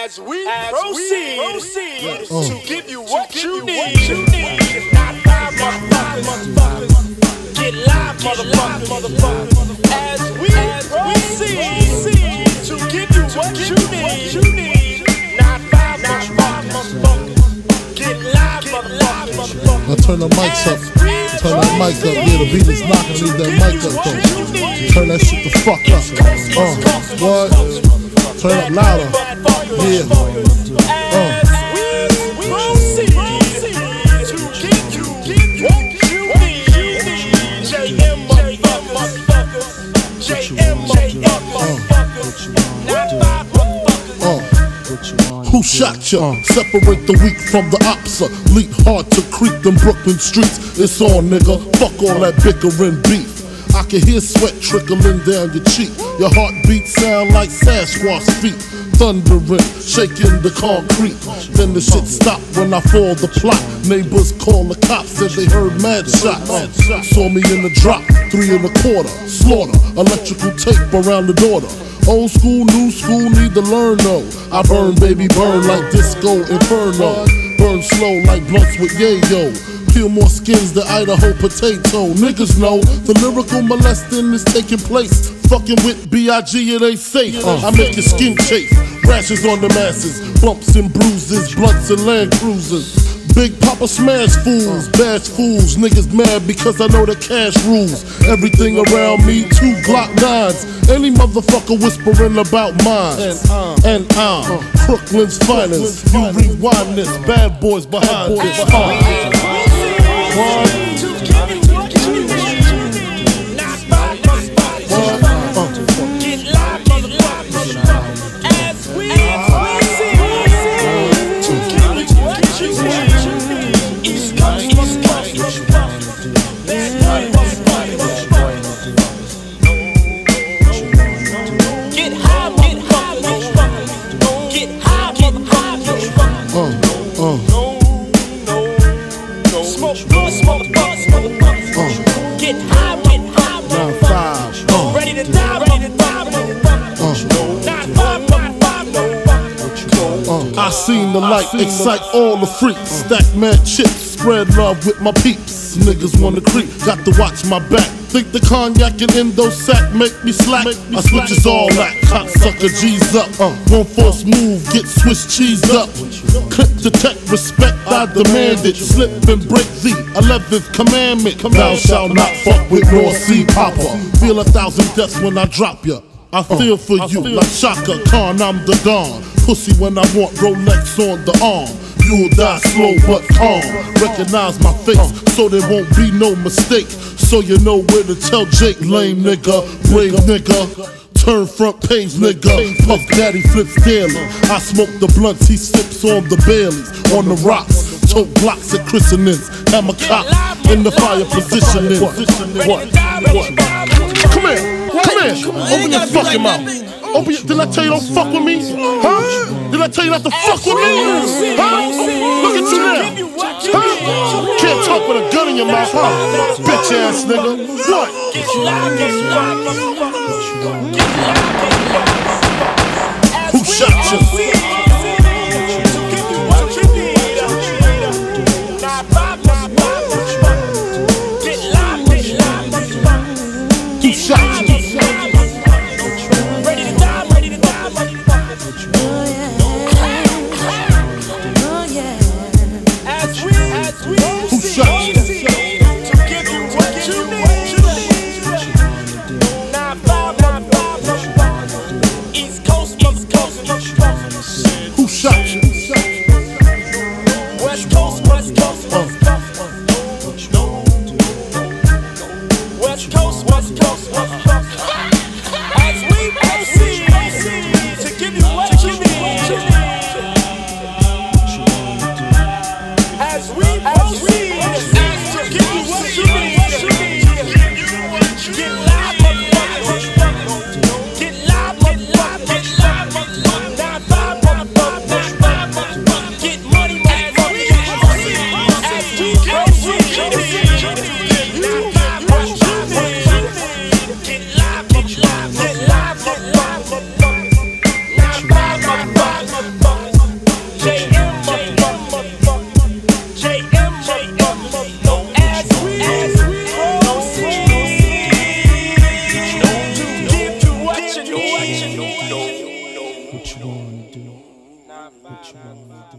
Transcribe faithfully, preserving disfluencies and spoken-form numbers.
As we as proceed, we proceed uh, to give you what you, you need. What you need. Not five motherfuckers. Get live, motherfuckers. Motherfuckers. As we as proceed to give you what you need. Not five motherfuckers. Get live, motherfuckers. Now turn the mics up. Turn that mic up. Yeah, the beat is knocking. Leave that mic up though. Turn that shit the fuck up. Uh, what? Turn it louder. Yeah. Uh. Who shot ya? Uh. Separate the weak from the opsa. Leap hard to creep them Brooklyn streets. It's on, nigga. Fuck all that bickering beef. I can hear sweat trickling down your cheek. Your heartbeat sound like Sasquatch feet. Thundering, shaking the concrete. Then the shit stopped when I fall the plot. Neighbors call the cops, said they heard mad shots. Uh, saw me in the drop, three and a quarter. Slaughter, electrical tape around the daughter. Old school, new school, need to learn though. I burn, baby, burn like disco inferno. Burn slow like blunts with yayo. Peel more skins than Idaho potato. Niggas know the lyrical molesting is taking place. Fucking with B I G it ain't safe. Uh, I make your skin chafe. Rashes on the masses. Bumps and bruises. Blunts and Land Cruisers. Big Papa smash fools, bash fools. Niggas mad because I know the cash rules. Everything around me, two Glock nines. Any motherfucker whispering about mine. And I'm uh, Crooklyn's finest. You rewind this, bad boys behind this. Uh. One. I seen the light excite all the freaks. Stack mad chips, spread love with my peeps. Niggas wanna creep, got to watch my back. Think the cognac and endo sack make me slack. I switches all that, cocksucker G's up. One false move, get Swiss cheese up. Clip detect, respect, I demand it. Slip and break the eleventh commandment. Thou shalt not fuck with North Sea Popper. Feel a thousand deaths when I drop ya. I feel for you like Shaka Khan, I'm the Don. Pussy when I want Rolex on the arm. You'll die slow but calm. Recognize my face so there won't be no mistake. So you know where to tell Jake, lame nigga, brave nigga. Turn front page nigga. Puff Daddy flips daily. I smoke the blunts, he sips on the Baileys. On the rocks, tote blocks at christenings. Hammer cop in the fire positioning. What? What? What? Come here. Come here, open your fucking mouth. Open your, did I tell you don't fuck with me? Huh? Did I tell you not to fuck with me? Huh? Look at you now. Huh? Can't talk with a gun in your mouth, huh? Bitch ass nigga. What? Who shot you? Who shot you? Get live, get live, get live, get live. know, know, know. What you wanna do? What you wanna do?